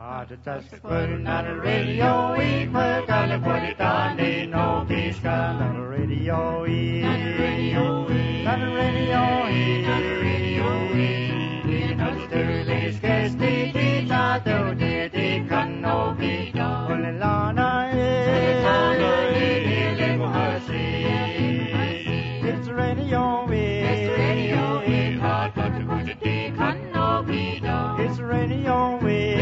Putting on the radio, we put on the put it on the no peace on the radio, on the radio, on the radio, on the radio, in the Sterling's case, the teacher, the can no be done. Only Lana is it's radio, it's radio, it's hard to put it can no be done. It's radio,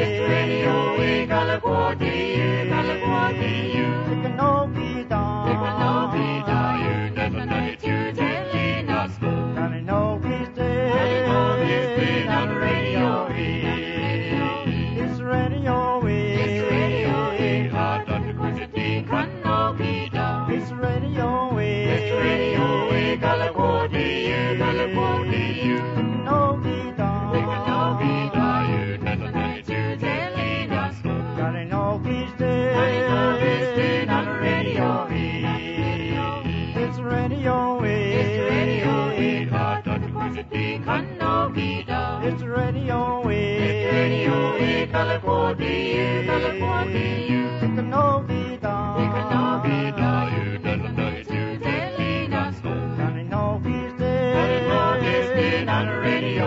California, California, it can no be done. It can no be done. You never know it, you telling us. And I know he's dead. On the radio, it's radio, it's radio, hard to put it can no be done. It's radio, California, California, it can no be done. It can no be done. You never know it, you telling us. God, I know he's dead. On the radio, it's radio, it's radio, hard to put it can no be done. It's radio, California, California, it can no be done. It can no be done. You never know it, you telling us. God, I know he's dead. I know he's dead on the radio.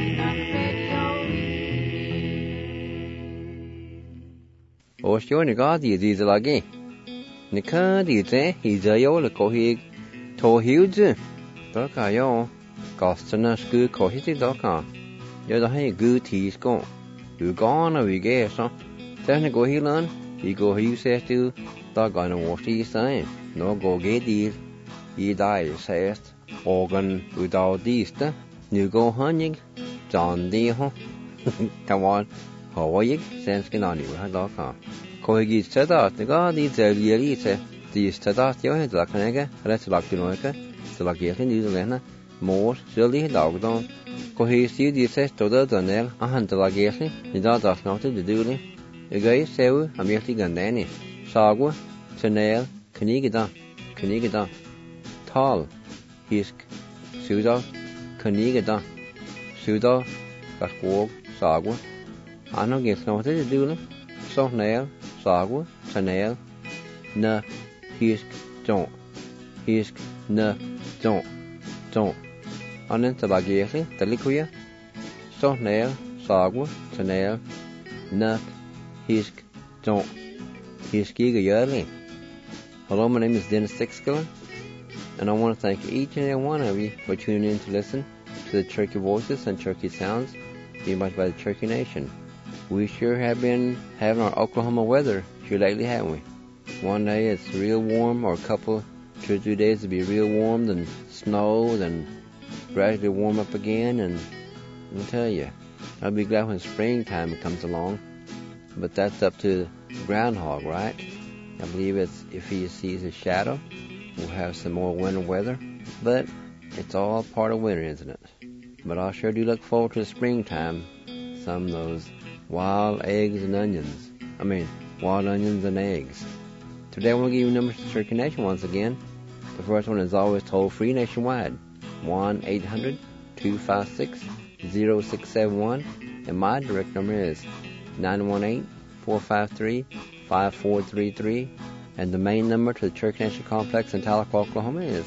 Oshio Nagadi Dizalagi. Nika Dize, Hizayo, the Kohig, Tohuge, Dokayo, Costana Sku Kohiti Doka. You're the high good teas go. You gone or we guess, so. Then go healan, you go he says to, dog on a washy sign. No go get these. Ye die, says, organ without these, you go hunting, John D. Come on. Hawaii, svensken angiver doka. Kohigi stada, the god is a realite. The stada, you had like an egg, let's like to noika, so like yes in New Zealand, more, surely dog down. Kohi see the says to the Donnell, a hunter like yes, the dog does not to the duty. The guy sew, a merely gandani. Sagwa, Chanel, Kanigida, Tall, Hisk, Suda, Kanigida, Suda, Gasquog, Sagwa. I know guess no to do so nail, sagwa, chanel, na, hisk, don't, na, don't. On into la gesi, the liquia, so nail, sagwa, chanel, na, hisk, don't, hiskiga yearly. Hello, my name is Dennis Sixkiller, and I want to thank each and every one of you for tuning in to listen to the Cherokee Voices and Cherokee Sounds being by the Cherokee Nation. We sure have been having our Oklahoma weather here lately, haven't we? One day it's real warm, or a couple, 2 or 3 days to be real warm, then snow, then gradually warm up again, and I'll tell you, I'll be glad when springtime comes along. But that's up to the groundhog, right? I believe it's if he sees a shadow, we'll have some more winter weather. But it's all part of winter, isn't it? But I sure do look forward to the springtime. Some of those wild eggs and onions. Wild onions and eggs. Today I want to give you numbers to Cherokee Nation once again. The first one is always toll free nationwide. 1-800-256-0671. And my direct number is 918-453-5433. And the main number to the Cherokee Nation Complex in Tahlequah, Oklahoma is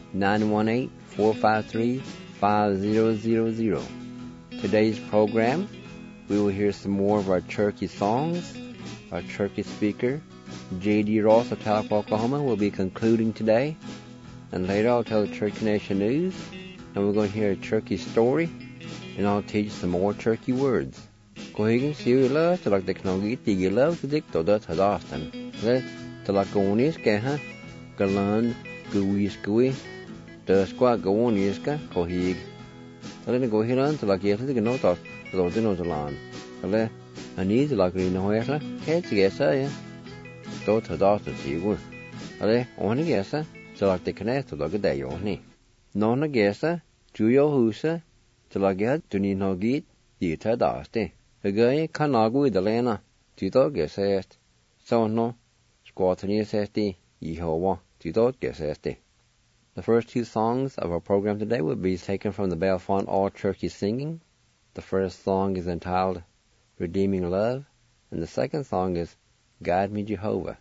918-453-5000. Today's program, we will hear some more of our Cherokee songs. Our Cherokee speaker, J.D. Ross of Tahlequah, Oklahoma, will be concluding today. And later I'll tell the Cherokee Nation news, and we're going to hear a Cherokee story, and I'll teach some more Cherokee words. Kohigan siula to like the knogi tigila to dick to that hadastan. Let to like gonis keha, galan, guiskui, the squat gooniska, kohig. Let go here to like yes, the note of the Ordinozalan. Let a need like Rinohera, can't guess I. Don't hadastan see you. Ale, only guess, so like the connect to like a day only. Nona guessa, Juyo Husa, to like get to need no git, the tadaste. A guy canagu the lena, Tito guessest. So no, squatany sesti, Yehovah, Tito guessesti. The first 2 songs of our program today will be taken from the Bellefonte All Cherokee Singing. The first song is entitled Redeeming Love, And the second song is Guide Me Jehovah.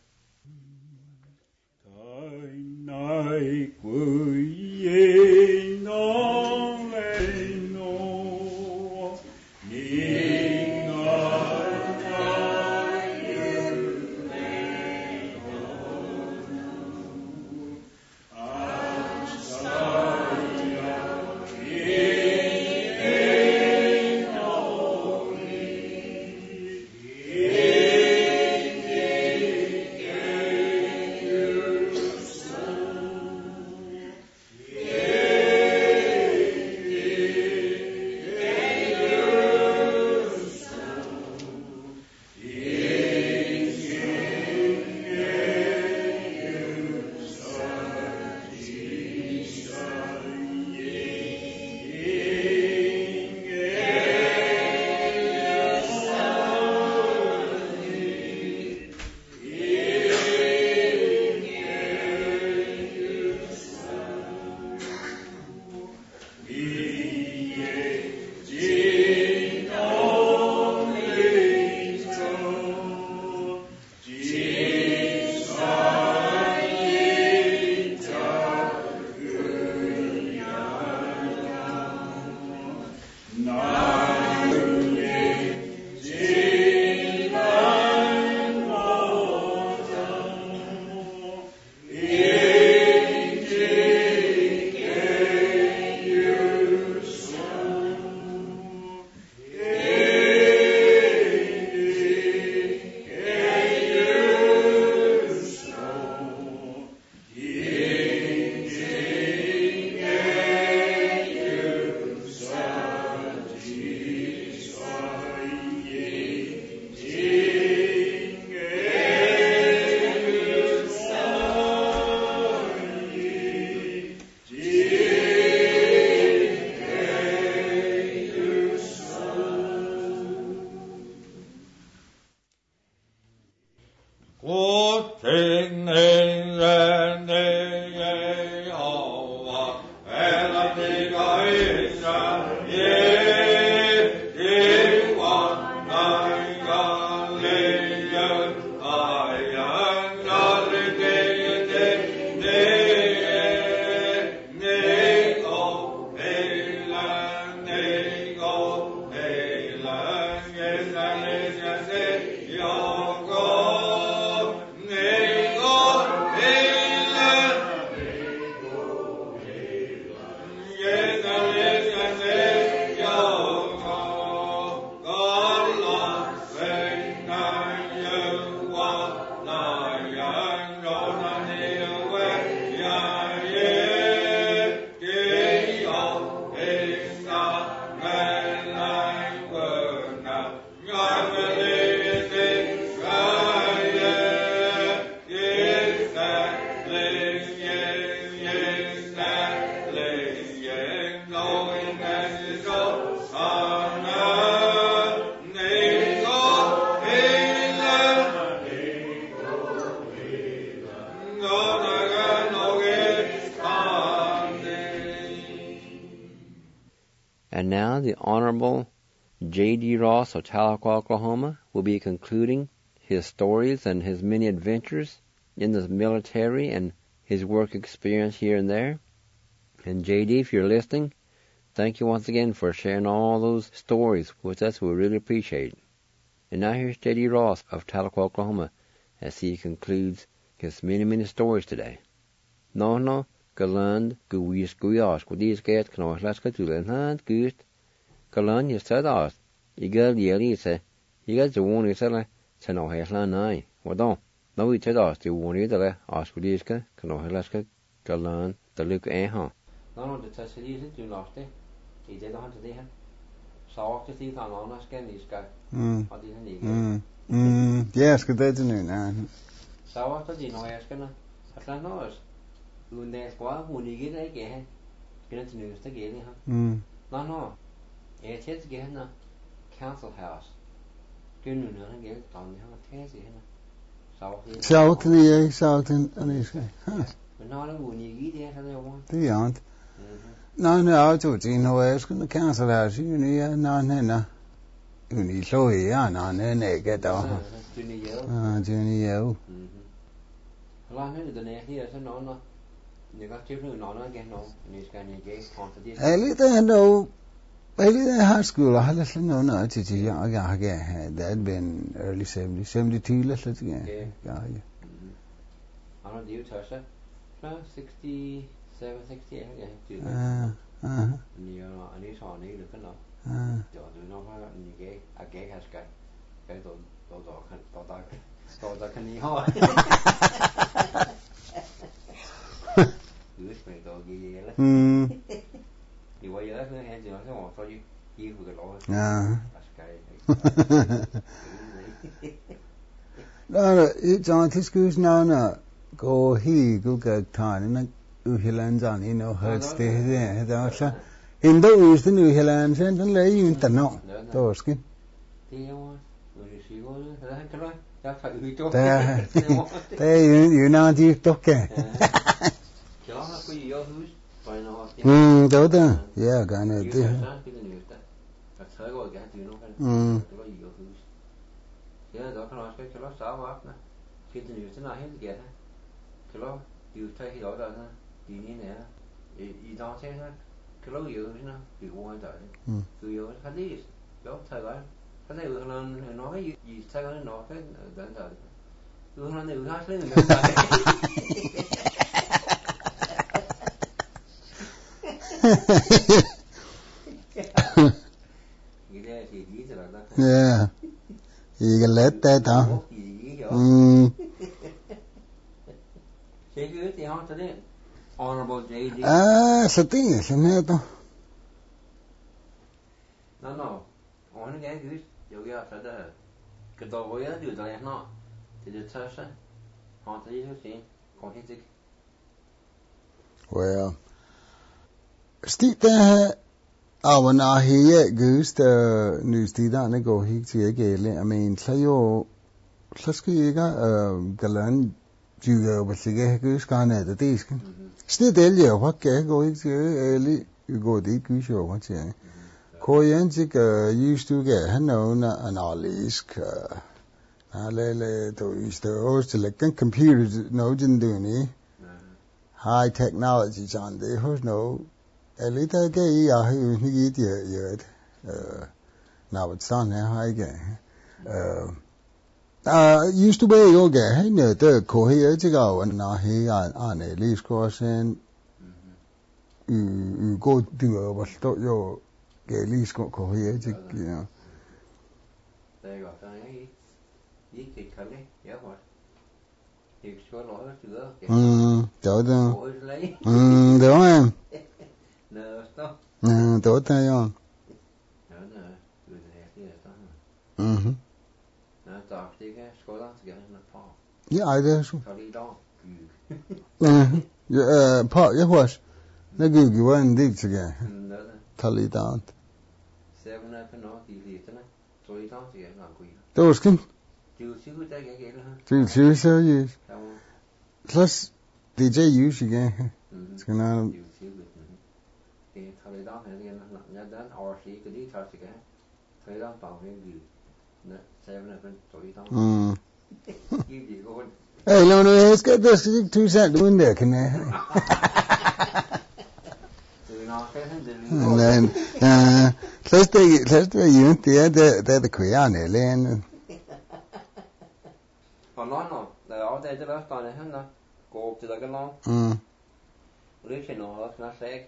And now the Honorable J.D. Ross of Tahlequah, Oklahoma, will be concluding his stories and his many adventures in the military and his work experience here and there. And J.D., if you're listening, thank you once again for sharing all those stories with us. We really appreciate it. And now here's J.D. Ross of Tahlequah, Oklahoma, as he concludes his many, many stories today. No, Galand, Guis, Guyas, Gudis, Gat, Kno, Laska, Tulan, Gust, Galand, you said us. You got the Elisa, you got the one you said, Sano Haslan, I. What don't? No, we said us, the one you said, Ask Gudiska, Kno, Laska, Galand, the Luke, huh? No, the Tassilisa, you lost it. He did a hundred day. Så det er han annars kan I skal. Og det han ikke. Ja, skal det til nu. Så det når jeg skal. At lande os. Uden det skal hun ikke det ikke have. Skal det til nu skal det her. Nå. Jeg tæt skal han council house. Gør nu når han gælder down her tæt henne. Så det han skal. Men når der hun ikke det her det jo. Det er andet. No, to Gino, I was going to cancel out. You know, no. uni so ya na ne get da. Junior. La hết từ này thì sẽ nó người ta tiếp nữa nó cái nó như cái này cái con tự Eli ta no Eli high school halas no no chi ya that had been early 70s 72 let's again. Yeah. I don't do touch it. 67 68 again. Nhiều anh ấy sò này được cái nó. Rồi nó phải như cái has cái tổ cái này thôi. Cứ phải tổ gì vậy đó. Thì bây giờ nó hay nó sẽ một số gì vừa cái lỗ. Đó John Tiskus na go he go get time na uhilan hurts the đó sa in the is the uhilan sen den lei in tano to skin te you na di to ke đó đó yeah cái này đi đó cái nó sáu quá nè khi từ nhiều thế nào hết kìa cái nó nhiều thay thì đó là gì như này ý đó thế cái nó nhiều thế nào thì quan trọng cứ nhiều cái gì đó thay cái này là nói gì thay cái nó cái đơn giản cứ nó nhiều khác thế yeah gì cái lết tê tao thì họ cho đến honorable JD sao tiếng sao nghe tao no ông cái cứ nhiều cái phải đó cái đồ với nó điều này nó thì được sao sao họ thấy cái gì còn cái gì well stick there when I hear goose the news that ne go hi chi ge le I mean sayo saski ga galan ju ba sige goose ka ne the dis still del ye what ke go hi chi eli go di ku show what chi ko yen chi ka used to get no na analysis ka le to is the host like computers no jin do ni high technology chan de host no Elita cái ya hay như vậy nào vẫn sang này hay cái used to be yoga hay nhớ tới cô hay ở chỗ nào nào hay anh này lý crossing go do but to yo cái lý cô hay ở chỗ nào đây gọi cái gì cái này nhớ rồi thì số lỗi nó chữa chỗ đó đúng em tốt thay không? Yeah, I do. Part, yeah, what? Na Google one dig together. Tally down. Those can. Two so yes. Plus DJ use again. It's gonna. Thời đó thì nhận đến RC cái đi thời cái thời đó toàn viên gì nè xem là bên tuổi đó cái gì con hey no let's get this 2 cent in there can I and then let's take you the Korean lên còn nói nó là ở đây cho đó toàn này hết nó cột cho cái nó lấy cái nó sẽ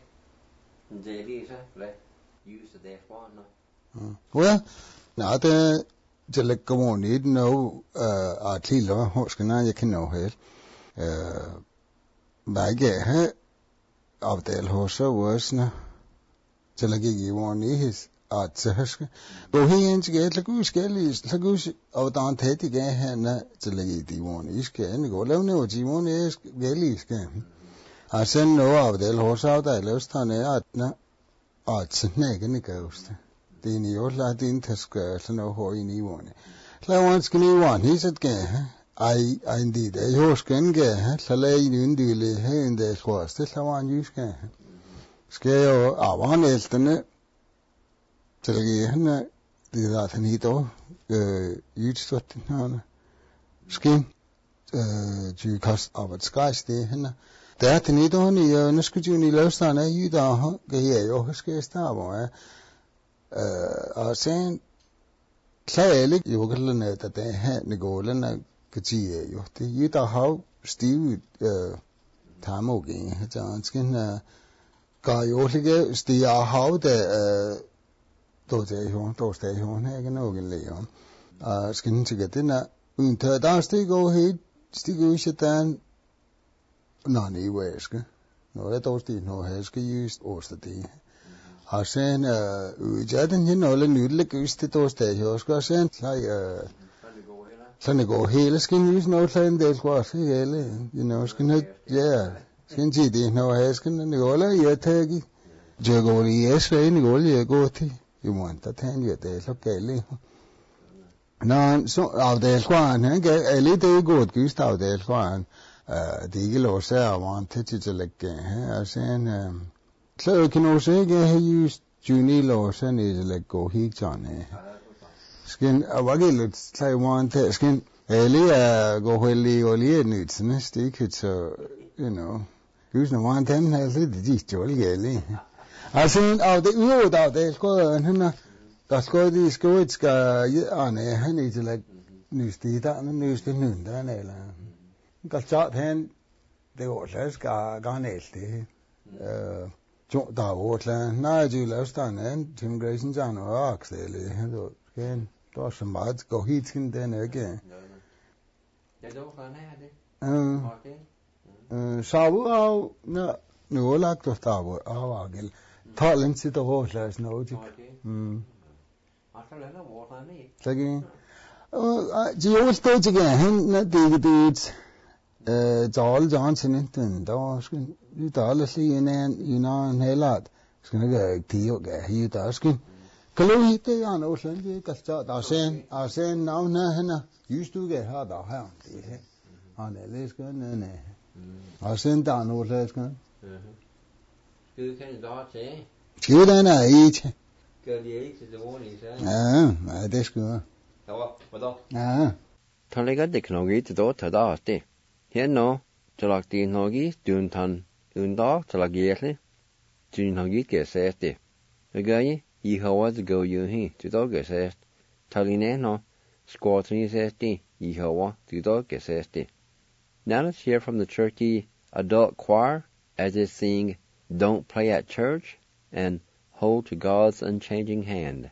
well, now the like come on, you know, at least what's gonna you can know here. Bag of the horse was na. So like you want his at says. But he ain't get like who's skellies, like who's out on Teddy again, na. So like the one is getting go. Let me know what you want is gellies again. I said no of the horse out there, let's turn it out na. It's negative ghost. The new Latin tasker, no hoy ni one. La once can you one, he said, I indeed, a horse can get, Salay Nunduli, hey, in the horse, this I want you can. Scale, I want it, then it. that hanito utstort hana skin jukas av at skajste hana der hanito ni nuskujuni løstana yuda ha ge jo huske stavo og sen klæle jo gælne der det her negolene gati jo det yuda ha stiv tamoge han skin ga jo lige stia ha det Tostajon her kan også leve. Og skal til det na uden til der stiger helt stiger ikke den nej væske. Når det tosti når her skal just oste det. Og sen udjaden hen alle nydelige gyste tostajon skal sen sådan går hele skal just når sådan det skal også hele. Skal ja skal til det når her skal det gå jeg tager jeg går i Israel går jeg går til you want that hand you there so kele no so out there kwan han a little good gust out there kwan det ikke lov så want til lægge her sen så kan også ikke have just juni lov så nede lægge gå helt sådan skin var lidt så want skin lige gå hele og lige nyt sådan stik så you know just no want them has lidt jolly Altså, af det ude af det skulle han der skulle de skulle han ikke til nyste der nyste der eller godt han det var så skal garnet det jo der var nej de lavstand Tim Grayson John og Axel han kan der så meget gå hit til den ikke ja det var han det så nu lagt der var avagel Talent sitter over slags noget. Sige. De er også det igen. Han det Charles Johnson den der skal vi der alle sige en helat. Skal ikke det her der skal. Kan du hitte han også det kan starte der sen navn han just du kan have der her. Det han læser nej. Og sen der noget læser. Skide kan da til. Skide den ikke. Gør de ikke til det ordentlige, så? Ja, det skal jeg. Hvad da? Ja. Han lægger det knogi til dog til dag det. Her nå, til lagt det knogi, dun tan dag til lagt hjerte. Dun knogi kan sige det. Hvad gør I har været gå jo hen til dog kan sige. Taline nå, skårtene sige det. I har været til dog kan sige det. Now let's hear from the Cherokee adult choir as they sing Don't Play at Church and Hold to God's Unchanging Hand.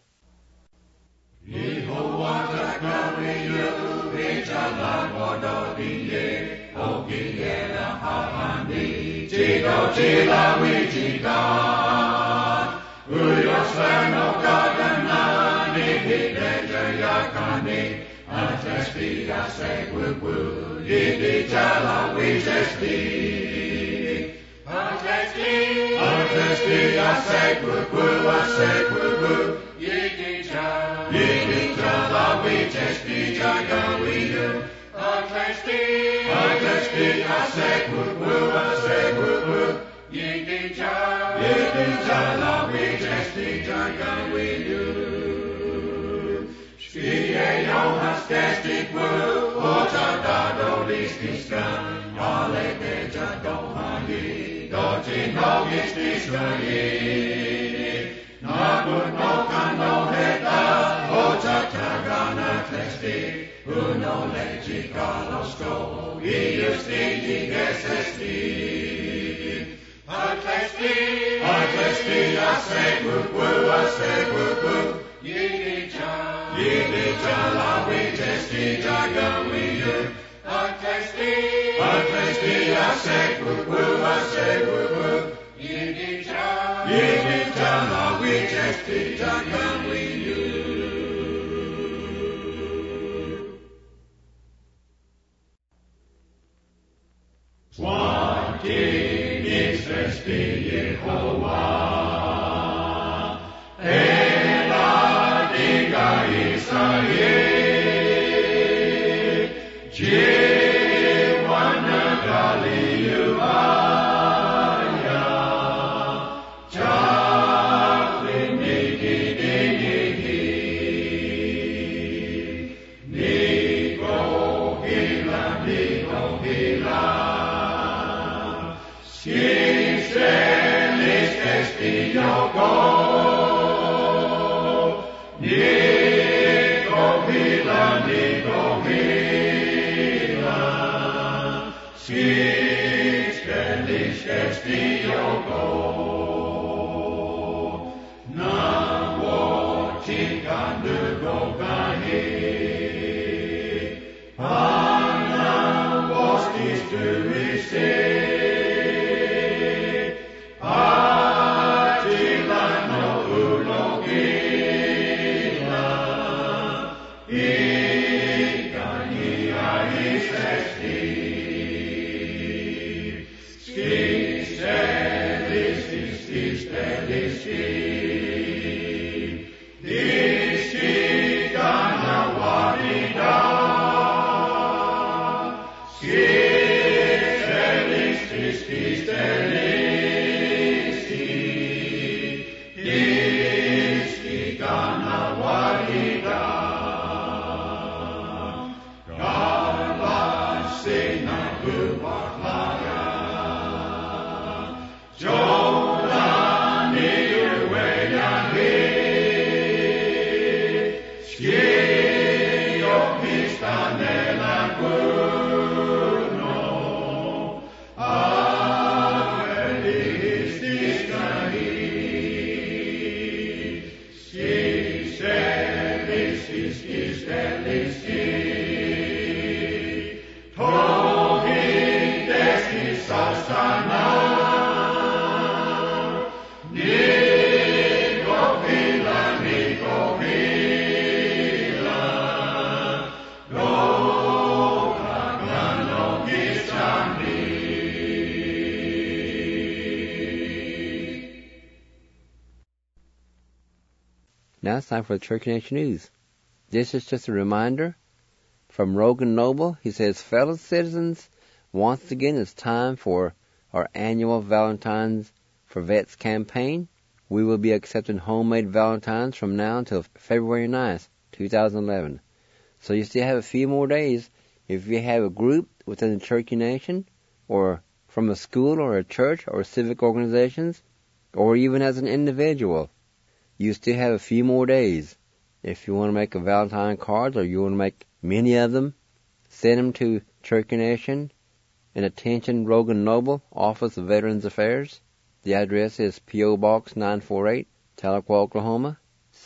Now it's time for the Cherokee Nation News. This is just a reminder from Rogan Noble. He says, fellow citizens, once again it's time for our annual Valentine's for Vets campaign. We will be accepting homemade Valentines from now until February 9th, 2011. So you still have a few more days. If you have a group within the Cherokee Nation, or from a school or a church or civic organizations, or even as an individual, you still have a few more days. If you want to make a Valentine card, or you want to make many of them, send them to Cherokee Nation and attention Rogan Noble, Office of Veterans Affairs. The address is P.O. Box 948, Tahlequah, Oklahoma,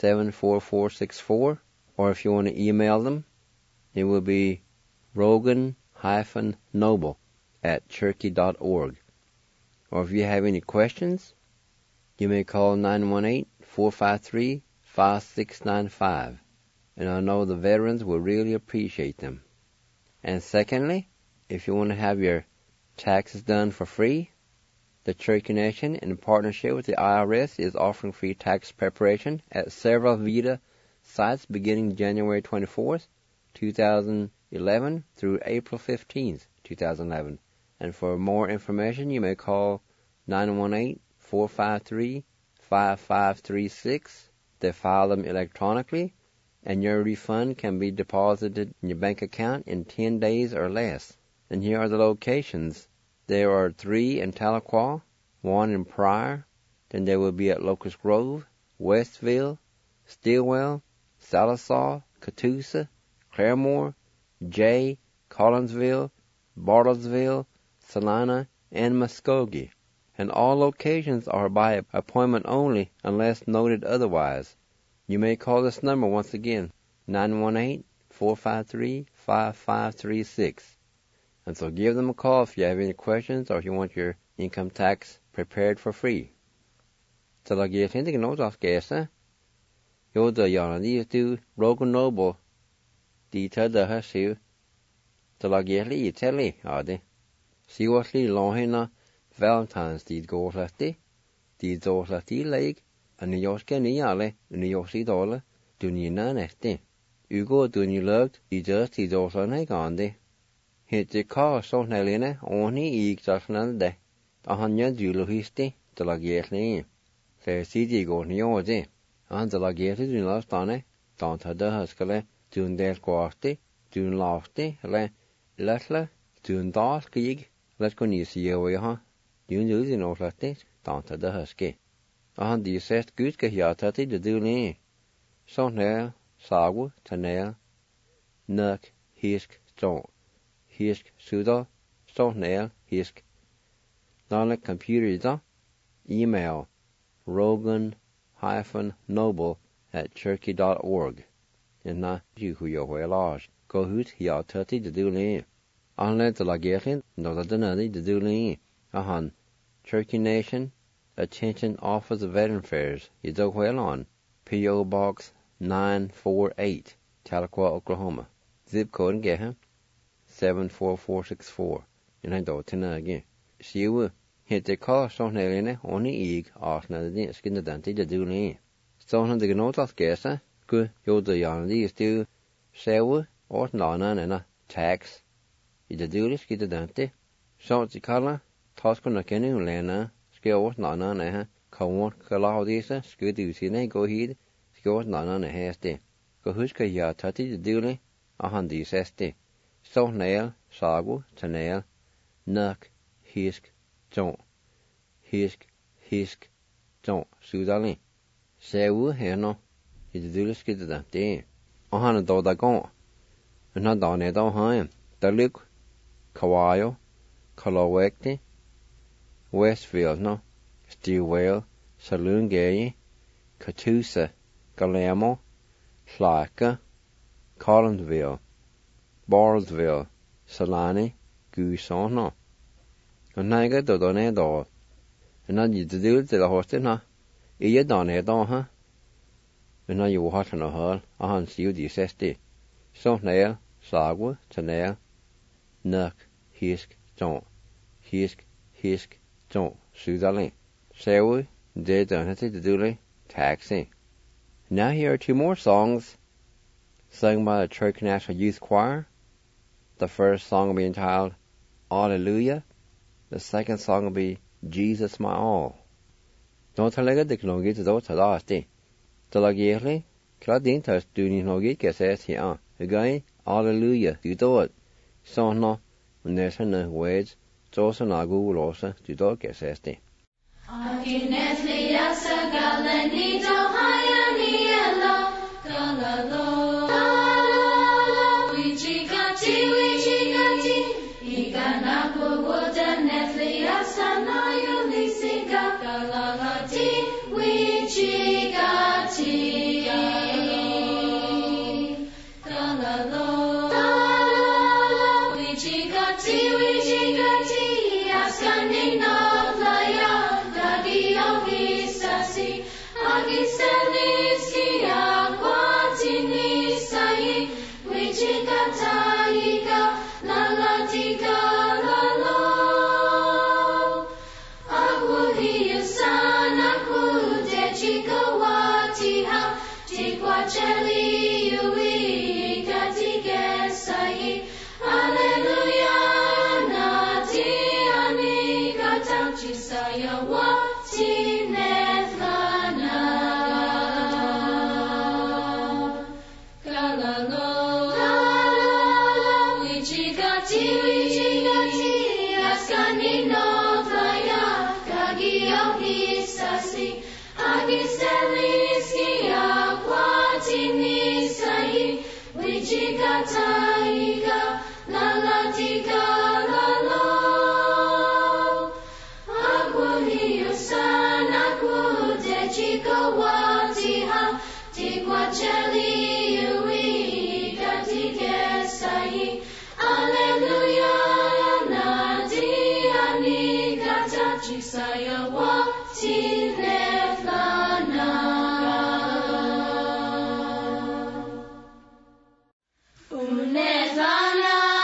74464. Or if you want to email them, it will be rogan-noble@cherokee.org. Or if you have any questions, you may call 918-453-5695. And I know the veterans will really appreciate them. And secondly, if you want to have your taxes done for free, the Cherokee Nation, in partnership with the IRS, is offering free tax preparation at several VITA sites beginning January 24th, 2011 through April 15th, 2011. And for more information, you may call 918-453-5536. They file them electronically, and your refund can be deposited in your bank account in 10 days or less. And here are the locations. There are 3 in Tahlequah, 1 in Pryor, then there will be at Locust Grove, Westville, Stillwell, Sallisaw, Catoosa, Claremore, Jay, Collinsville, Bartlesville, Salina, and Muskogee. And all locations are by appointment only unless noted otherwise. You may call this number once again, 918-453-5536. And so give them a call if you have any questions or if you want your income tax prepared for free. Så la ge til deg noe av gæsa. Jo, da gjerne de du Rogan Noble. De tar det her sier. Så la ge li til li, ja det. Sier at li låhina Valentine's de går slett. De går slett i leg. Og ni gjør skal ni alle, ni gjør sig dårlig. Du ni næste. Ugo du ni løgt, de dør til dårlig gande. Hette kar sånn helene, og ni gikk sånn det. Da han gjør julehyste, til å lage det. Så jeg sier de går ni gjør det. Han til å lage det du lavstane, da han tar det høskele, du en del kvarti, du en lavste, eller lettle, du en dag skrig, let gå ni sier hva jeg har. Du en lyd i noe slett, da han tar det høske. han de sest Gud skal hjata til det dule. Sånn her, sagu, tanel, nøk, hisk, stå, hisk, suda, sånn her, hisk. Nale computer da, email, rogan-noble@cherokee.org. Inna, you jo large. Go hut hjata til det dule. Anle de la gerlin, no da denadi de dule. Han, Cherokee Nation, Attention Office of Veteran Affairs, on P.O. Box 948, Tahlequah, Oklahoma. Zip code and get him 74464. And I don't know again. She will hit the car so nearly only egg off na the skin the dante to do me. So on the note of guess, good, you're the young is still sewer or nana and a tax. It's a duty skid the dante. So the color, toss con a kenny lena. Skjort nana ne kommer kalaudisa skud usine gå hit skjort nana ne heste gå huska ja tati det dule og han de seste så næl sagu tanel nak hisk ton sudali seu heno i det dule skide det og han dog der går og han dog ne dog han der lyk kawayo kalawekte Westfield, no, Stilwell, Saloon Gay, Catoosa, Galamo, Flacca, Collinsville, Bardesville, Salani, Guson, no. And I got the donate door. And I did do it to the hostel, no. You donate door, huh? And now you watch on a hall, on see the sesti. So nail, sagwa, tanel, nuck, hisk, don't, hisk. Don't, Sudali. Sewi, de donati de dule, taxi. Now here are two more songs sung by the Cherokee National Youth Choir. The first song will be entitled Alleluia. The second song will be Jesus My All. Don't tell me the clongi to those asti. To la gierli, Claudine tas doing no get que says here. Again, Alleluia, you do it. So no, when there's no words. Zosa nagu losa tu do que sesti. Akinetli asa galeni do hayani elo galalo galalo wichigati igana kugoda netli asa na yuli singa galalati wichigati galalo galalo wichigati Ascending no playa, dagi ogisasi, agiseliski aquatini sai, wichikataiga, lalatika lalo. Aguhiusan, akudechikawatiha, tikwacheli yui, katigesai, Alleluia. Chisaya wati nethlana Galalo Galalo Wichigati Askani no playa Kagio hisasi Agiseliski akwati nisai Wichigataiga Lalatika lalo Chikawatiha, Tikwacheli, Yui, Katigesai, Alleluia, Nadi, Anikata, Chisaya, Wati, Neflana. Uneflana.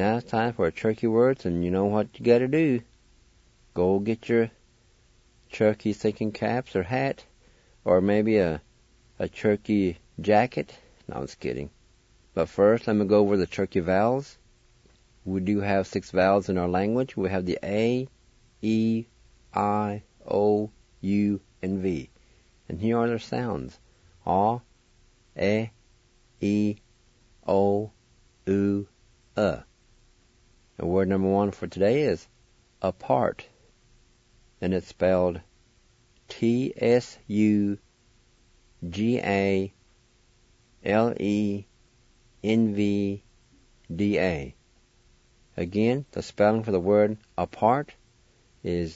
now it's time for Turkey words, and you know what you gotta do. Go get your turkey thinking caps or hat, or maybe a turkey jacket. No, I'm just kidding. But first, let me go over the turkey vowels. We do have 6 vowels in our language. We have the A, E, I, O, U, and V. And here are their sounds. A, E, O, U, And word number 1 for today is apart. And it's spelled T-S-U-G-A-L-E-N-V-D-A. Again, the spelling for the word apart is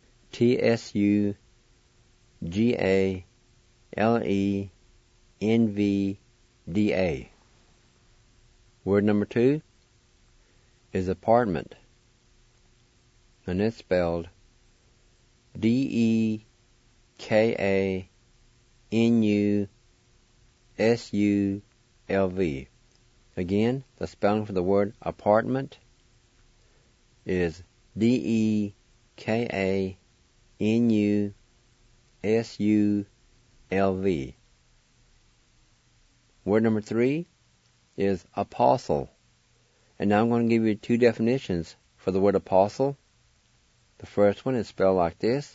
T-S-U-G-A-L-E-N-V-D-A. Word number 2 is apartment, and it's spelled D-E-K-A-N-U-S-U-L-V. Again, the spelling for the word apartment is D-E-K-A-N-U-S-U-L-V. Word number 3 is apostle. And now I'm going to give you 2 definitions for the word apostle. The first one is spelled like this: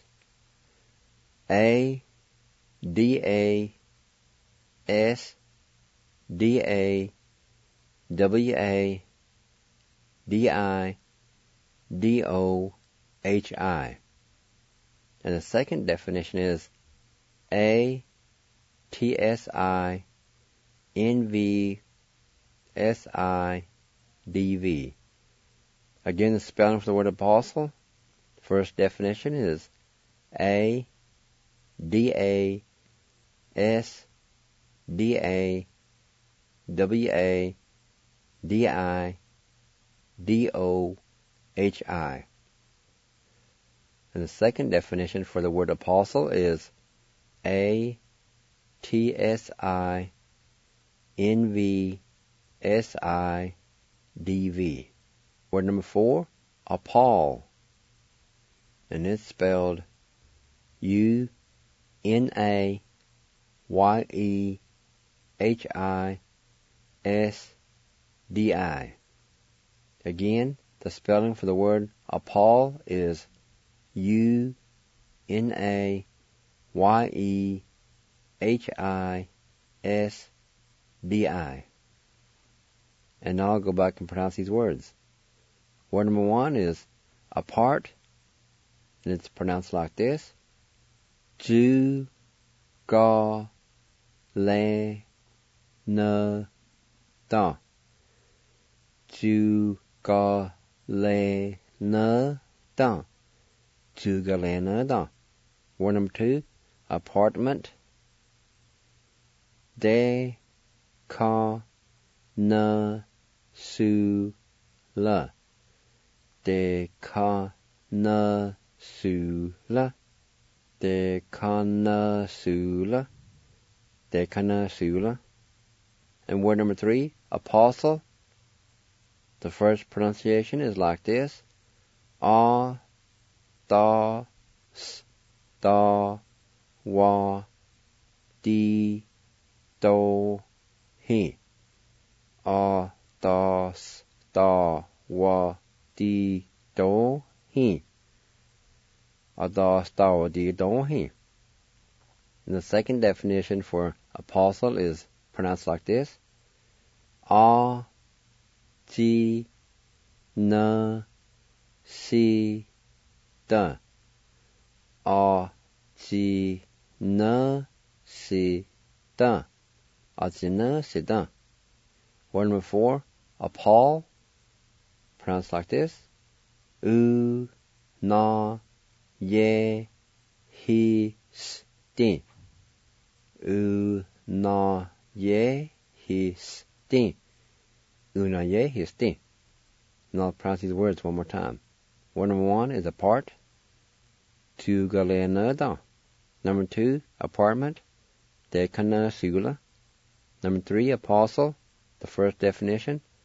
A-D-A-S-D-A-W-A-D-I-D-O-H-I. And the second definition is A-T-S-I-N-V-S-I-D-V. Again, the spelling for the word apostle. First definition is A-D-A-S-D-A-W-A-D-I-D-O-H-I. And the second definition for the word apostle is A-T-S-I-N-V-S-I-D-V. Word number 4, appall. And it's spelled U-N-A-Y-E-H-I-S-D-I. Again, the spelling for the word appall is U-N-A-Y-E-H-I-S-D-I. And now I'll go back and pronounce these words. Word number 1 is apart, and it's pronounced like this: Ju, ga, le, na, da. Ju, ga, le, na, da. Ju, ga, le, na, da. Word number 2, apartment: De, ka, na, su, la. De, ka, na, su, la. De, ka, na, su, la. De, ka, na, su, la. And word number 3, apostle. The first pronunciation is like this: A, da, s, da, wa, di, do, he. A, da, s, da, wa, di, do, he. A, da, s, da, wa, di, do, he. And the second definition for apostle is pronounced like this: A, ji, na, si, da. A, ji, na, si, da. A, ji, na, si, da. Word number 4, appall, pronounced like this: U, na, ye, he, sti. U, na, ye, he, sti. U, na, ye, he, sti. And I'll pronounce these words one more time. Word number 1 is apart: Tu, ga, le, na, da. Number 2, apartment: De, ka, na, su, la. Number 3, apostle. The first definition: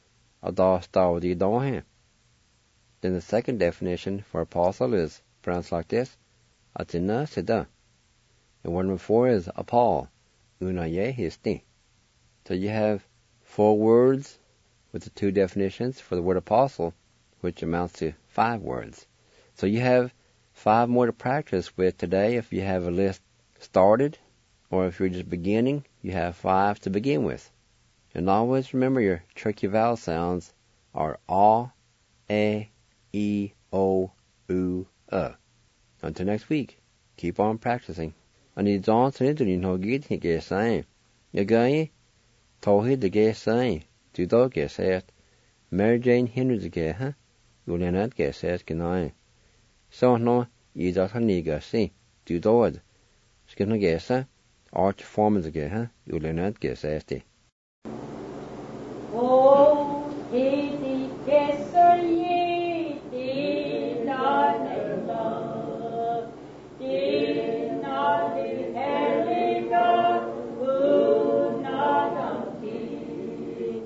adastawdi dohe. Then the second definition for apostle is pronounced like this, atina seda. And one before is apal, unaye histi. So you have 4 words with the 2 definitions for the word apostle, which amounts to 5 words. So you have 5 more to practice with today if you have a list started, or if you're just beginning, you have 5 to begin with. And always remember your tricky vowel sounds are a, e, o, u, Until next week, keep on practicing. And it's on to the no get he get saying. You guy, told the get saying, do dog get said, Mary Jane Henry the get, huh? You will not get said, can I? So no, you don't need to see, do dog. Skin no get, huh? Arch form the get, huh? You will not get said. Oh, it gets so ye, did not love, did not the heavenly God, who not until,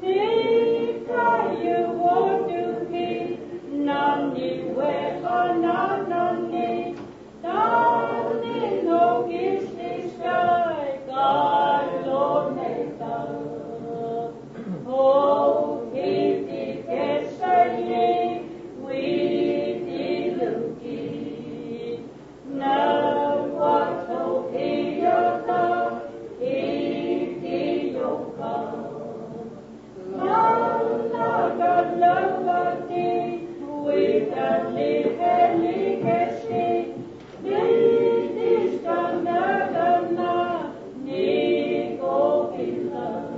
Nika you want to be, none where or none need, none in no gives the sky, God Lord make love. Oh, if the guests are ye, we did look in. Now what hope in your love, if you come. Love, God, love thee, with that little guesty, this is another man, Nico in love.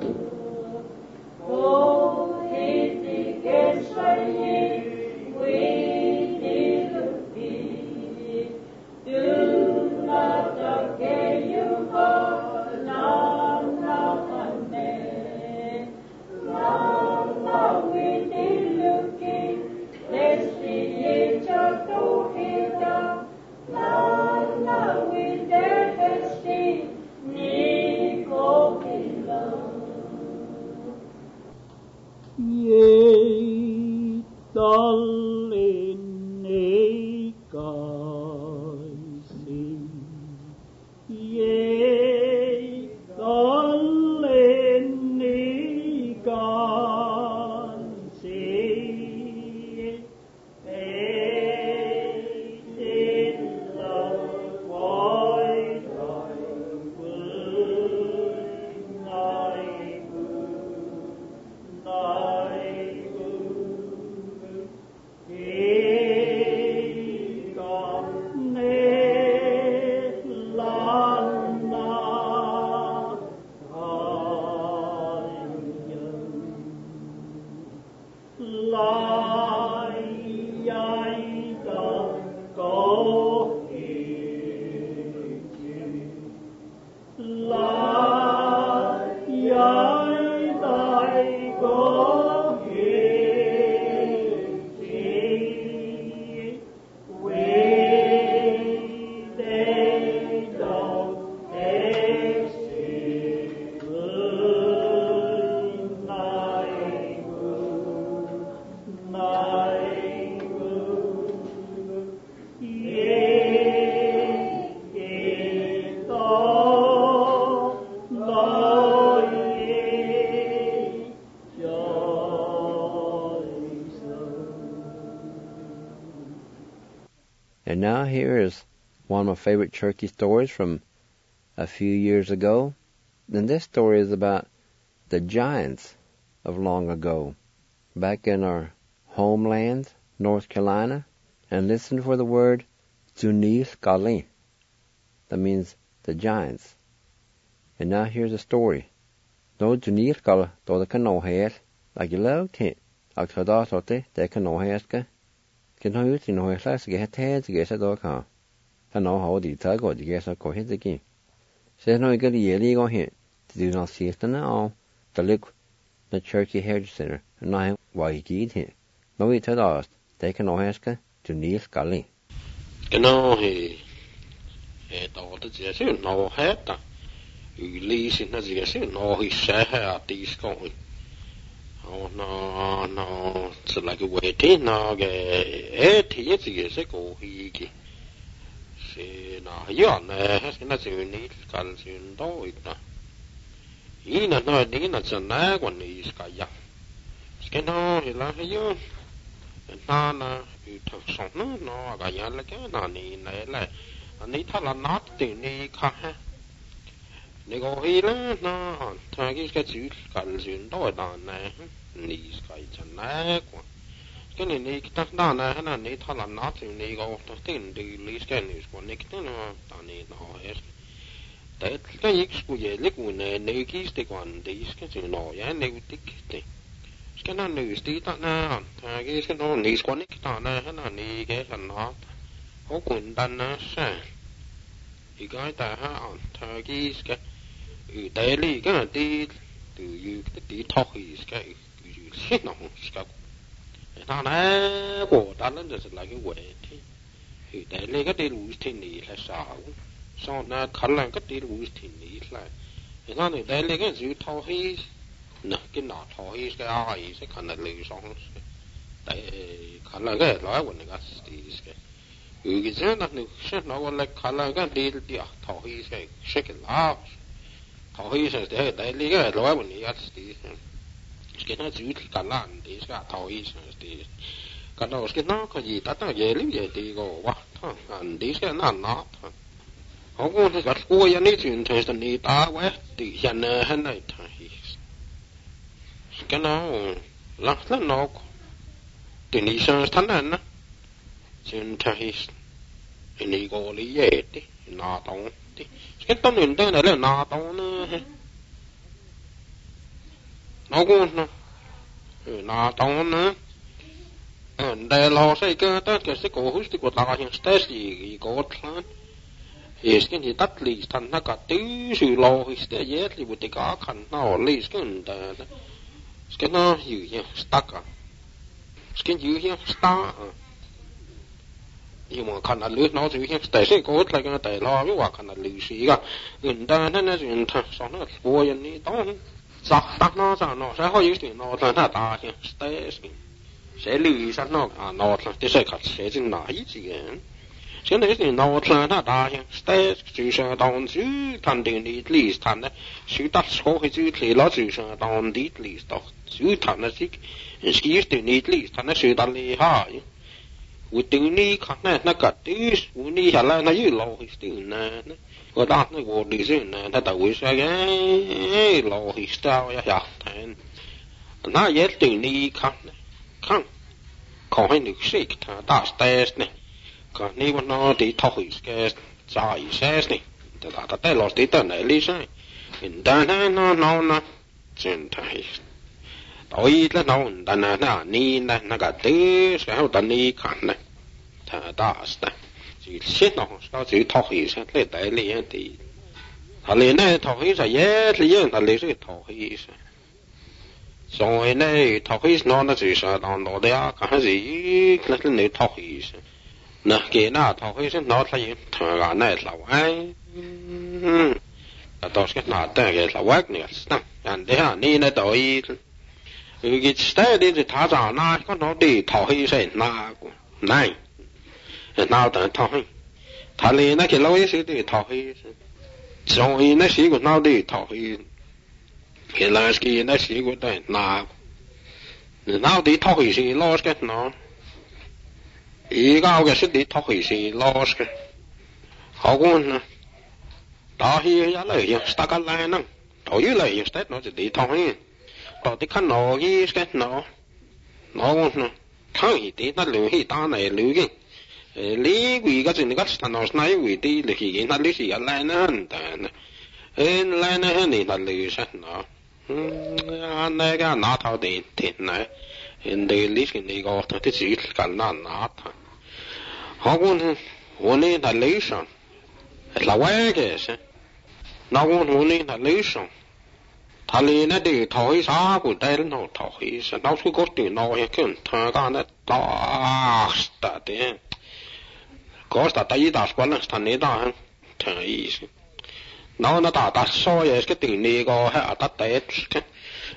Oh, if the guests are ye, we did be. Do not forget you for now, man. Now, we did looking, let's see each other here. Now, we dare see, Nico in love. Yea, darling, yea, darling, And now here is one of my favorite turkey stories from a few years ago. And this story is about the giants of long ago, back in our homeland, North Carolina. And listen for the word Zuniskali. That means the giants. And now here's the story. No Zuniskal to the canoe head, like you love it. Octodasote, they canoe head. Can you see no class get heads get a dog car? I know how the tug or the guess of cohesive again. Says no good yearly go here. Do not see it now. The look the Turkey Heritage Center, and I why he did here. No, it had asked. They can ask to Neil Scully. No, he thought that yes, you know, had you lease in as yes, you know, he said, these going. nó sẽ là cái vấn đề nó cái thì nhất gì sẽ có gì cái sẽ nó hiểu này sẽ nó sẽ ní cần sẽ đâu ít đó ý là nó ní là sẽ nãy còn ní cái gì cái nó thì là hiểu nó thực sự nó cái gì là cái nó ní này là ní thật là nó từ ní khác nếu có gì là nó thay cái chữ cần chuyện đó là này ní cái chân này quá cái này ní cái đó này nó ní thật là nó thì ní có tiền đi lý cái ní còn ní cái nó tao ní nó hết đấy cái gì cũng vậy lấy cái này ní cái còn đi cái chuyện nó vậy ní cái nó ní tí tao na thay cái nó ní còn ní cái tao này nó ní cái thằng nó có quyền đàn nó sao thì cái ta ha thay cái đại理cái啲對於啲托起cái現能個，但係我當然就是那個問題，大理cái啲路線嚟係少，所以那可能個啲路線嚟嚟，但係大理個就托起，嗱cái哪托起cái ai sẽ可能嚟上，但係可能個來揾個啲個，cái啫那你先攞個嚟可能個啲托起個識個啦。頭醫生啲係你而家攞一門嘢啲，見到主間啦，啲個頭醫生啲，見到見到佢而家都嘢呢嘢啲個，哇，啲個難拿，我講你個過人呢轉頭係你打喂，啲人啊係嚟睇，見到嗱嗱攞，啲醫生睇人啦，轉睇，你個你嘢啲拿到。cái tao nhìn đây là nào tao nữa nó cũng nào tao nữa đây là cái đó cái sự cố hữu của ta hiện tại gì có plan thì cái gì tắt lì thành nó cả tứ sự lo thì sẽ dễ thì một cái khăn nó lì cái nó gì nhỉ stuck à cái gì nhỉ stuck nhưng mà khăn là lưới nó thì tại sao có lại cái tại lo với quả khăn là lưới xí cả người ta nó chuyện thật sao nó bùa như này đó giặc tắc nó sao nó sẽ có những chuyện nó là ta ta sẽ lưới sao nó là cái sẽ khát sẽ chừng nào ít gì cái này thì nó là ta sẽ chỉ là đòn chứ thành tiền đi lưới thành đấy chứ tắt số cái chứ thì nó chỉ là đòn đi lưới đó chứ thành là chứ cái tiền đi lưới thành nó sự đàn lưới ha u tiếng ní khác này nó cả tí u ní hả là nó như lò hít tiếng này có đó nó có đi chứ này nó tạo ra cái lò hít sao ya ya thành nó dễ tiếng ní khác này khác có hay được xịt thà ta stress này còn ní mà nó đi thao hít cái giải stress này ta tay lò tí tận này lý sai hiện tại nó chuyện thay tối là nó đàn na ni na na cả tứ sao đàn ni khăn này thà ta này chỉ xét nó sao chỉ thọ hỉ sao lấy đại lý thì thà lý này thọ hỉ sao dễ lý thà lý sẽ thọ hỉ sao rồi này thọ hỉ nó chỉ sao đàn nó đấy cái gì là cái này thọ hỉ nè cái nào thọ hỉ nó là gì thà cái này là ai đó cái nào tên cái là quát này anh đấy à ni này tối cái style đi thì thả ra na có nó đi thọ hỉ sẽ na này nào tận thọ hỉ thà lý này cái lâu ấy đi thọ hỉ rồi này sĩ của nào đi thọ hỉ cái là cái này sĩ của đây na nào đi thọ hỉ sĩ lo cái nó ý cao cái sĩ đi thọ hỉ sĩ lo cái họ cũng đó hi ya lại ya sta cái này nè tối lại ya sta nó chỉ đi thọ hỉ đó thì khăn nó cái nó cũng thằng hi đi nó lười hi ta này lười cái lý quỷ cái chuyện cái nó nói quỷ đi là khi nó lý gì lại nó lại nó này là lười sao nó này cái nó thao tiền tiền này để lý cái này có cái gì cái nó họ cũng này là lý sao là vậy cái sao nó cũng này là lý sao thà lý nó đi thổi xa của đây nó thổi sao nó cứ có tiền nó cái thằng cái nó ta tiền có ta tay ta quan là thằng này ta thằng ý nó ta soi cái tiền này có hay ta tết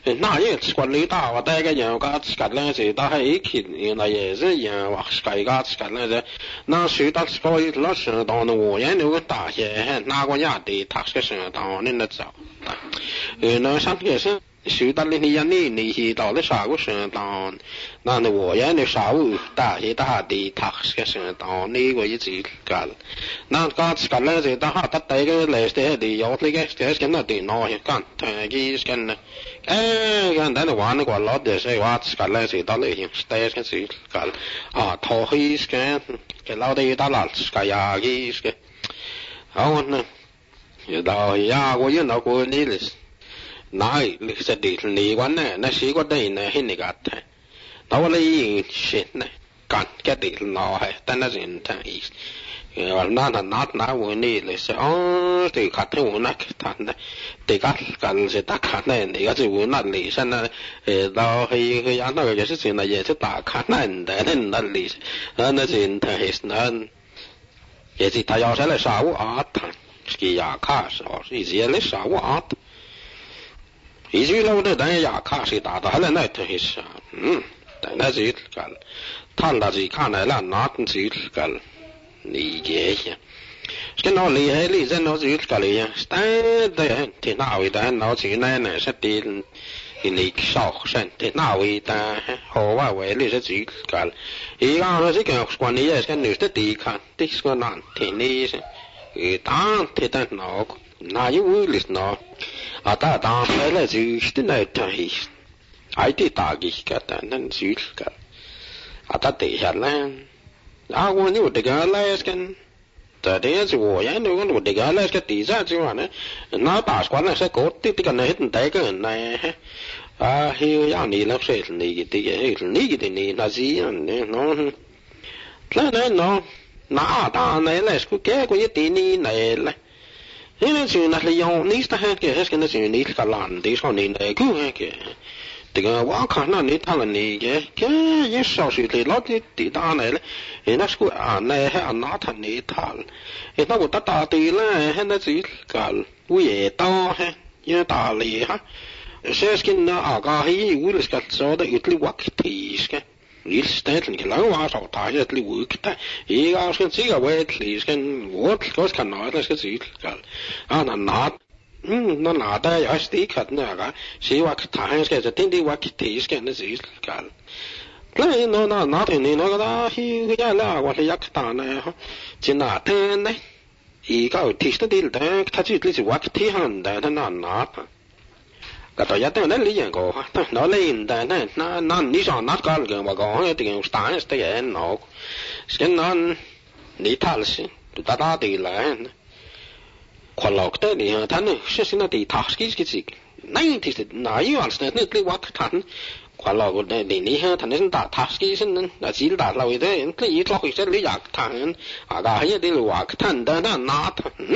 na ye squat li ta wa ta cái nhà cái squat lên thì ta hay khi là ye是也哇squat个squat lên thì那谁他squat老是当的我也那个大些拿过家的他是是当那早那上个是谁他那年你是到的啥个是当那我也那啥物大些大的他是是当那个一直干那个 squat lên thì ta ha ta tay cái lấy cái de有那个cái那的那些干他个个呢กันแต่วันนี้กว่าลอดเดี๋ยวใช่ว่าสกัดเลยสิตอนนี้ยังสเตจกันสิกันทอฮีสกันกันเราได้ตลาดสกัดยากีสกันเอาเนี่ยเรายากูยังเรากูนี่เลยนายลิขสิทธิ์นี่วันนี้นั่นสิก็ได้เนี่ยให้นี่กันเราเลยเช่นเนี่ยกันแค่ติดน้อยแต่นั่นสิทั้งอีกนั่นนัดนะวันนี้เลยสิติขัดให้วันนักท่านเนี่ยติกัดกันสิตาขัดเนี่ยนี่ก็จะวันนั้นเลยฉันนะเราให้อันนั้นก็จะสิ่งนั้น也是ตาขัดนั่นแต่นั่นเลยนั่นสิทั้งเหตุนั้น也是他要ใช้เลยสาวอาท่านสกียาข้าสาวอีเสียเลยสาวอาท่อีจีเราเนี่ยแต่ยาข้าสิตาแต่แล้วนั่นทั้งเหตุแต่นั่นสิกันท่านเราสิข้าไหนล่ะนัดสิกัน理解一下，跟我厉害厉害，我就搞了呀。但对，听那位的，我去那那是的，你少生，听那位的，好话为你是自搞。一个那是个关于也是女的地看，这是个难听的是，当听的那有为了那，当来了就是那太，爱的大个个的那就是个，对下来。我你我这个来跟，这点是我呀，我这个来个底下就完了，那把关了是搞的这个呢，很大个人呢，要你了说你的你的你那是样的，那大呢来是个个一点你来了，因为就那里用你是他个是跟那是你个烂的说你来个个。这个我看那你谈了你个，也少许的老的地大来了，那是个那还拿他你谈，那我大的了，那自己干，我也大哈，也大了哈，是个那个还我是个做的有点我提是个，你是在那个老话说他有点我的，一个是这个我提是个，我是看那是个自己干，那拿。那拿的要是地看那个，谁话谈是个，天天话提是个那是干。那拿的你那个他去家了，我是要谈呢哈，就拿的呢，一个提是的的，他就就是话提hand的，他拿。cái đó giờ này lý giải của nó lên đây này nó lý do nó có cái mà có cái tiếng sáng cái nó cái nó lý thảo gì tụi ta đi lại khoan lọc tới thì thằng này sẽ xin nó đi thảo cái gì này thì nói như vậy là nó cái quá thằng khoan lọc này thì ní thằng này đã thảo cái gì là chỉ đã lâu rồi cái gì lọc sẽ lý giải thằng cái hay đi là thằng đó nó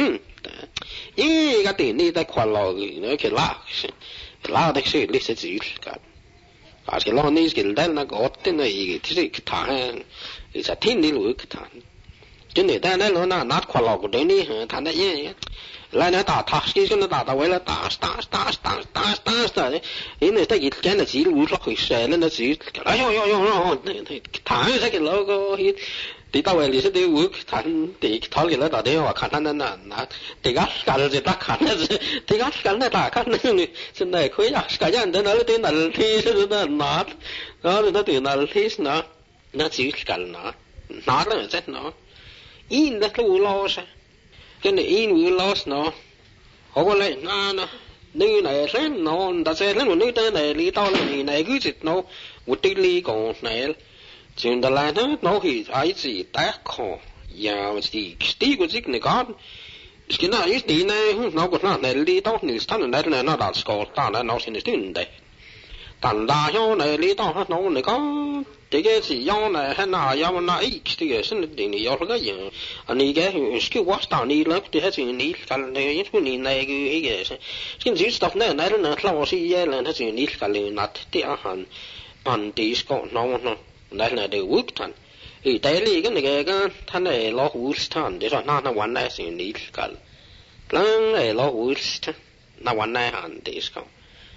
cái tiền đi tại khoan lọc nó cái là det ser lite ut kan alltså låt ni skulle denna gott i trick tan det så tin ni luk tan det ni där låt na nat kvala ko det ni tan det ye la na ta ta ski skulle ta väl ta sta inne det gick kan det ju luk ko själen det ser jo tan så det logo hit thì tao về lý sẽ đi uống thằng thì tháo cái đó đó đấy hoặc khả năng là thì gắt cả rồi ta khả năng thì gắt cả là ta khả năng này xin này khối à cả nhà đến nói tên là thi sẽ là nó đó thì nó tiền là thi nó chỉ cả nó là rất nó in đó lu lo sao cái này in lu lo nó họ có lại nó như này thế nó ta sẽ lấy một nơi tên này lý tao là gì này cứ dịch nó một tí ly còn này chuyện đó là nó thì ai chỉ tác khó và chỉ tí của chiếc này có cái nào ít tí này nó có nó này đi đâu thì thằng này là nó đã có ta là nó xin tiền đấy thằng đa nhau này đi đâu nó này có cái gì nhau này hay nào nhau nó ít cái xin tiền này nhau cái gì anh ấy cái what tao này lớp thì hết chuyện này cái này cái này cái gì stuff này là nó xí là hết chuyện này cái này nát thì anh tí có nó đây là đều quốc thành, thì đây là cáiท่านnày lo quốc thành, để rồi nóวันnàyสิ่งนี้กันแล้วnày lo quốc thành, nóวันnày hành đấy sao?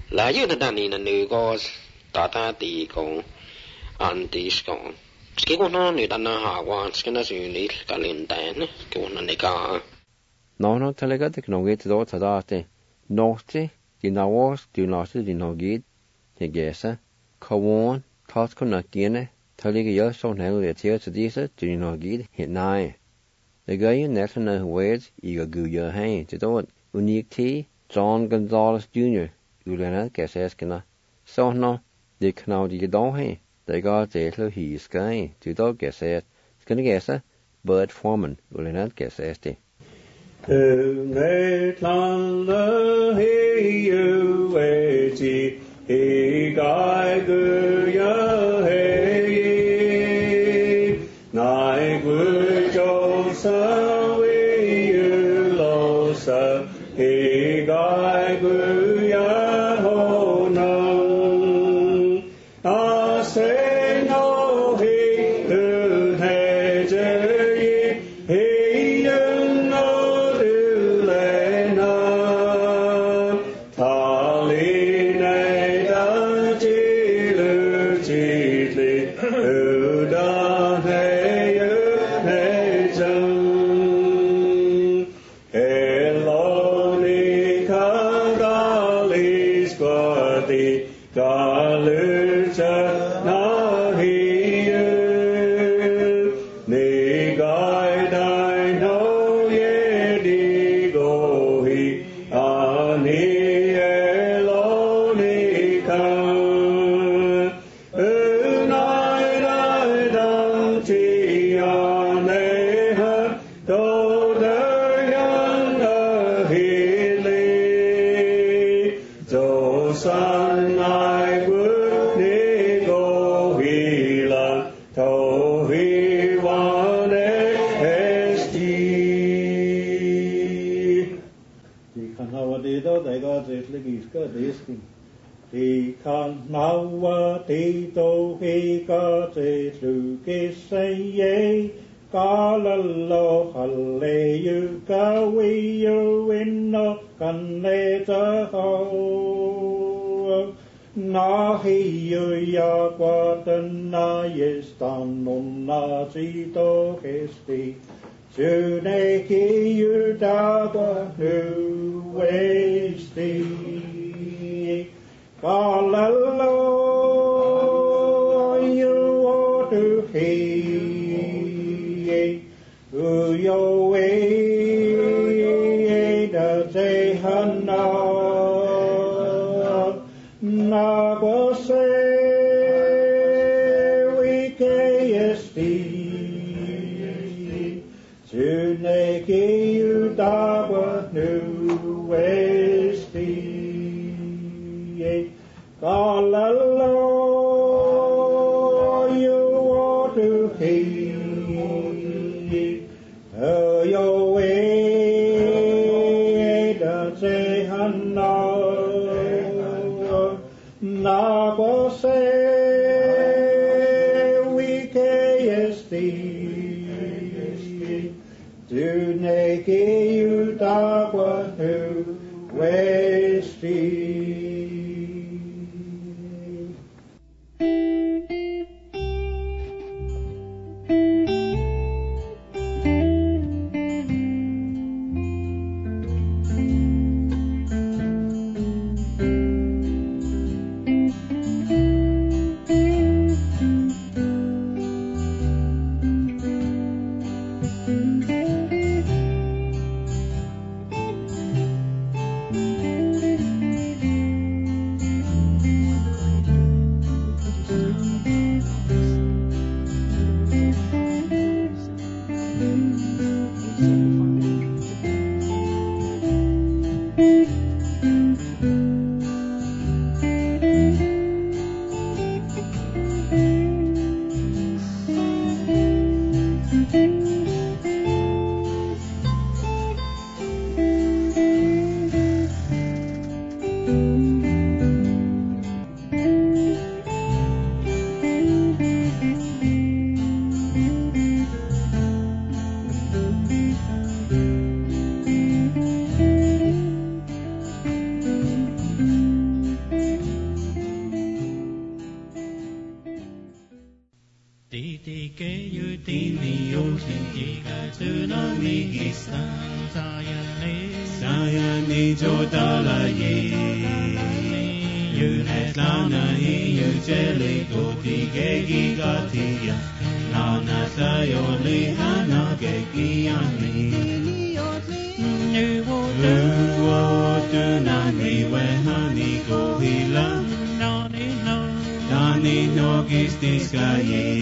là như thế này là nữ có ta thì con anh thì con cái con nó nữ đàn hạ qua cái nó sự nữ cái lên tay nè cái con này cả nó thay cái cái nó cái đó thật ra thế nó chứ thì nào thì nó sẽ thì nó cái thì cái sao không thoát con nó kia nè thay cái giờ sau này là theo sự đi sẽ thì nó cái hiện nay the guy national words you go your hand to do unique T John Gonzalez Jr. Ulana Casas kana so no the canal di do he they got the lo he sky to do Casas kana gasa bird foreman Ulana Casas te ne tlan le he you he guy go ya he nai gu jo sa we you lo sa he guy gu ya ho nang a se no he tu he je he yun no du le na ta li nei da ji lu ji li u da he yu he zang hello ni ka ga li squa di ga lu cha na hi yu ni gai dai no ye di go hi a ni e lo ni ka u nai dai dang chi a ne ha do de yang a hi li zo san nai gu ni go hi la to hi wa ne esti thì khăn hào đi đó đại có dệt lấy cái cái đấy thì khăn hào thì tôi khi có dệt từ cái say ấy có lần lo hẳn lệ yêu cả vi yêu in nó cần lệ cho hậu na hi yêu ya qua tân na yestan non na si to hesti Su ne ki yu da ba nu westi ka la lo yu o tu hi u yo we da se han na go se we ke esti Su ne ki yu da ba nu westi ka la lo yu o tu hi yo we da se han na go se we ke esti Du ne ki yu da qua hu westi ni jodala ye Yunet lana hi yujeli goti gegi gatia Nana sayoli hana gegi ani Nuwotu nani wehani gohila Nani no gistiskaye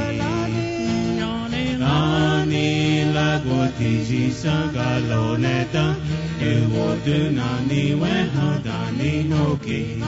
Nani lagoti jisagaloneta Nuwotu nani wehadani hoki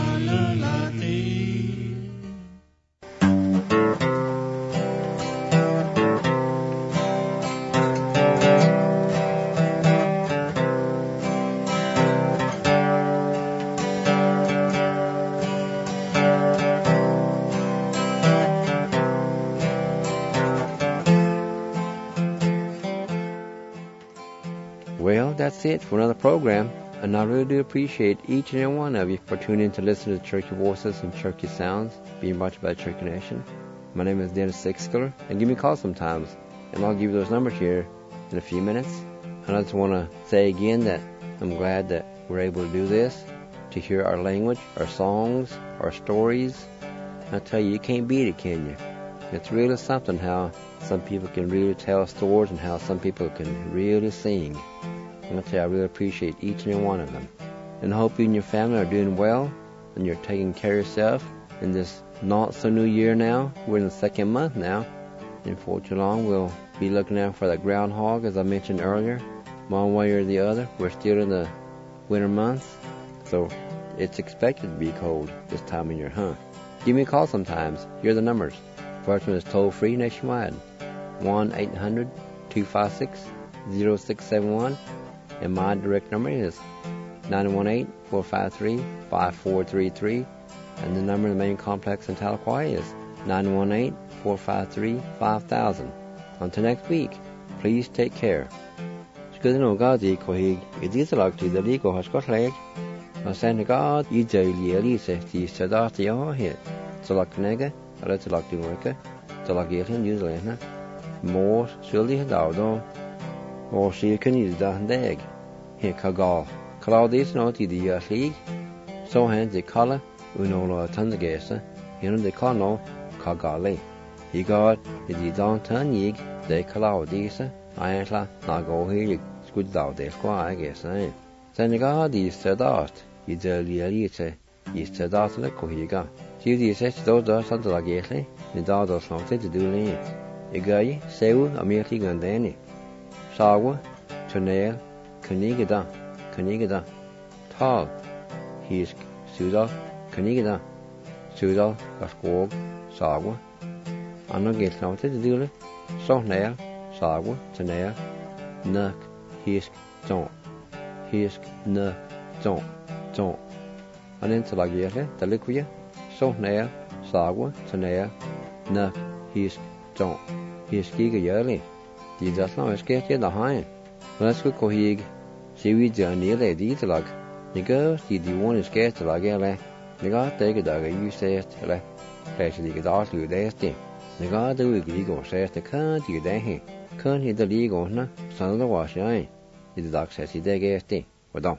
Well, that's it for another program, and I really do appreciate each and every one of you for tuning in to listen to Cherokee Voices and Cherokee Sounds being brought to you by Cherokee Nation. My name is Dennis Sixskiller, and give me a call sometimes, and I'll give you those numbers here in a few minutes. And I just want to say again that I'm glad that we're able to do this, to hear our language, our songs, our stories. I tell you, you can't beat it, can you? It's really something how some people can really tell stories and how some people can really sing. I'm going to tell you, I really appreciate each and every one of them. And I hope you and your family are doing well and you're taking care of yourself in this not so new year now. We're in the second month now. And before too long, we'll be looking out for that groundhog, as I mentioned earlier. One way or the other, we're still in the winter months. So it's expected to be cold this time of year, huh? Give me a call sometimes. Here are the numbers. First one is toll-free nationwide, 1-800-256-0671. And my direct number is 918-453-5433. And the number of the main complex in Tahlequah is 918-453-5000. Until next week, please take care. Skudden Gadi Kohig, it is like to the legal Hoscotleg. I send God, you daily Elise, the Sadati here. So like Nega, I let the like to work, so like Yelton, New Zealand. More, surely a dowdo, or she can use that dag. Here, Kagal. Claudius not the league. So hands the color, Unola Tanzagesa, here the Cono, Kagale. He got the downtown yig, de Claudius, Ayatla, Nago here, good out there, I guess, eh? Senegal, the Sadat, you daily Elite, you Sadat like Kohiga. Judy says those are something like Yesly, the dog does something to do lean. A guy, Sew, a milky gandani. Sawa, Tonel, Kanigada, Tall, he's Sudal, Kanigada, Sudal, a squog, Sawa. I'm not getting something to do it. So nail, Sawa, Tonel, Nuck, he's don't. He's Nuck, don't. And into like Yesly, the liquid. So nair, sagwa, tanair, na, he's don't. He's giga yearly. The does not escape the high. Let's go kohig. See we journey lay these lug. The girl, the one is scared to like ele. The god take a dog, you say it, ele. Place the dog to the day. The god do legal says the can't you day. Can't hit the legal, no? Son of the wash, eh? The dog says he day, well done.